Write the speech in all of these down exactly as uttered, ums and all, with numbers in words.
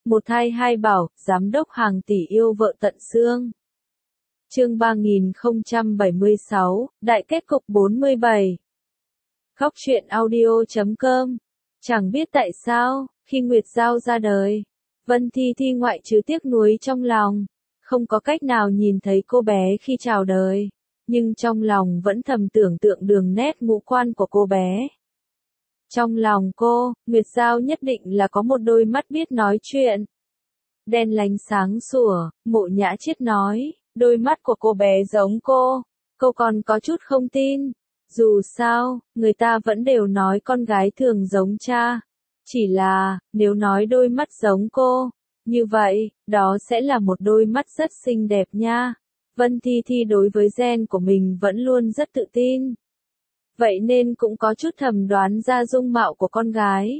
Một thai hai bảo, giám đốc hàng tỷ yêu vợ tận xương. Chương ba nghìn không trăm bảy mươi sáu, đại kết cục bốn mươi bảy. Góc truyện audio chấm com. Chẳng biết tại sao, khi Nguyệt Giao ra đời, Vân Thi Thi ngoại trừ tiếc nuối trong lòng, không có cách nào nhìn thấy cô bé khi chào đời, nhưng trong lòng vẫn thầm tưởng tượng đường nét ngũ quan của cô bé. Trong lòng cô, Nguyệt Giao nhất định là có một đôi mắt biết nói chuyện. Đen lánh sáng sủa, Mộ Nhã Chiết nói, đôi mắt của cô bé giống cô. Cô còn có chút không tin. Dù sao, người ta vẫn đều nói con gái thường giống cha. Chỉ là, nếu nói đôi mắt giống cô, như vậy, đó sẽ là một đôi mắt rất xinh đẹp nha. Vân Thi Thi đối với gen của mình vẫn luôn rất tự tin. Vậy nên cũng có chút thầm đoán ra dung mạo của con gái.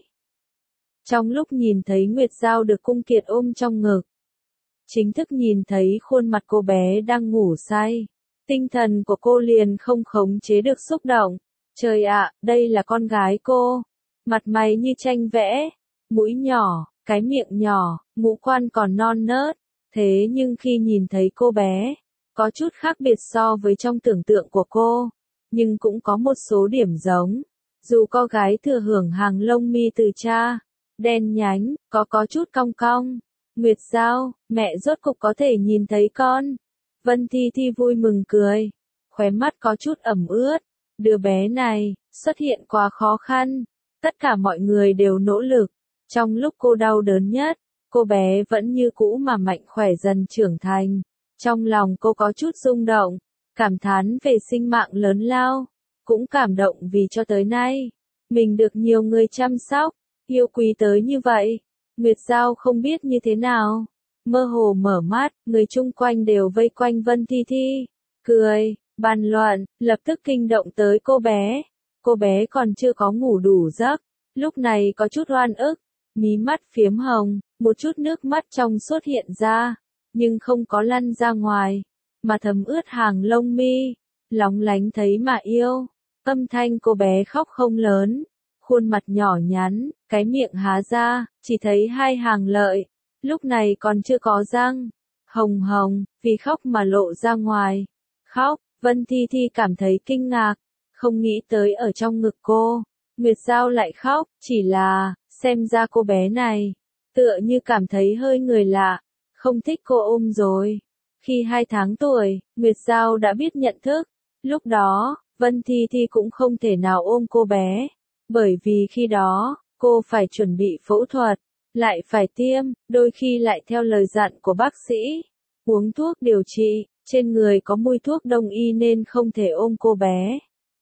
Trong lúc nhìn thấy Nguyệt Giao được Cung Kiệt ôm trong ngực, chính thức nhìn thấy khuôn mặt cô bé đang ngủ say, tinh thần của cô liền không khống chế được xúc động. Trời ạ, đây là con gái cô. Mặt mày như tranh vẽ, mũi nhỏ, cái miệng nhỏ, ngũ quan còn non nớt. Thế nhưng khi nhìn thấy cô bé, có chút khác biệt so với trong tưởng tượng của cô, nhưng cũng có một số điểm giống. Dù con gái thừa hưởng hàng lông mi từ cha, đen nhánh, có có chút cong cong. Nguyệt Giao, mẹ rốt cục có thể nhìn thấy con. Vân Thi Thi vui mừng cười, khóe mắt có chút ẩm ướt. Đứa bé này, xuất hiện quá khó khăn. Tất cả mọi người đều nỗ lực. Trong lúc cô đau đớn nhất, cô bé vẫn như cũ mà mạnh khỏe dần trưởng thành. Trong lòng cô có chút rung động, cảm thán về sinh mạng lớn lao, cũng cảm động vì cho tới nay, mình được nhiều người chăm sóc, yêu quý tới như vậy. Nguyệt Giao không biết như thế nào, mơ hồ mở mắt, người chung quanh đều vây quanh Vân Thi Thi, cười, bàn luận, lập tức kinh động tới cô bé. Cô bé còn chưa có ngủ đủ giấc, lúc này có chút oan ức, mí mắt phiếm hồng, một chút nước mắt trong suốt hiện ra, nhưng không có lăn ra ngoài, mà thấm ướt hàng lông mi, lóng lánh thấy mà yêu. Âm thanh cô bé khóc không lớn, khuôn mặt nhỏ nhắn, cái miệng há ra, chỉ thấy hai hàng lợi, lúc này còn chưa có răng, hồng hồng, vì khóc mà lộ ra ngoài. Khóc, Vân Thi Thi cảm thấy kinh ngạc, không nghĩ tới ở trong ngực cô, Nguyệt Giao lại khóc, chỉ là, xem ra cô bé này, tựa như cảm thấy hơi người lạ, không thích cô ôm rồi. Khi hai tháng tuổi, Nguyệt Giao đã biết nhận thức, lúc đó, Vân Thi Thi cũng không thể nào ôm cô bé, bởi vì khi đó, cô phải chuẩn bị phẫu thuật, lại phải tiêm, đôi khi lại theo lời dặn của bác sĩ, uống thuốc điều trị, trên người có mùi thuốc đông y nên không thể ôm cô bé.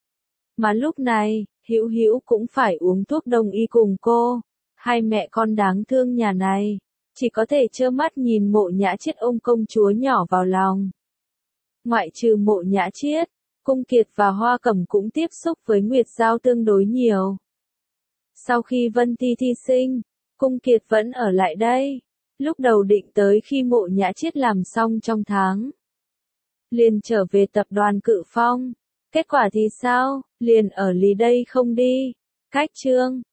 Mà lúc này, Hữu Hữu cũng phải uống thuốc đông y cùng cô, hai mẹ con đáng thương nhà này, chỉ có thể trơ mắt nhìn Mộ Nhã Chiết ôm công chúa nhỏ vào lòng. Ngoại trừ Mộ Nhã Chiết, Cung Kiệt và Hoa Cẩm cũng tiếp xúc với Nguyệt Giao tương đối nhiều. Sau khi Vân Thi Thi sinh, Cung Kiệt vẫn ở lại đây, lúc đầu định tới khi Mộ Nhã Chiết làm xong trong tháng, liền trở về tập đoàn Cự Phong. Kết quả thì sao, liền ở lì đây không đi. Cách chương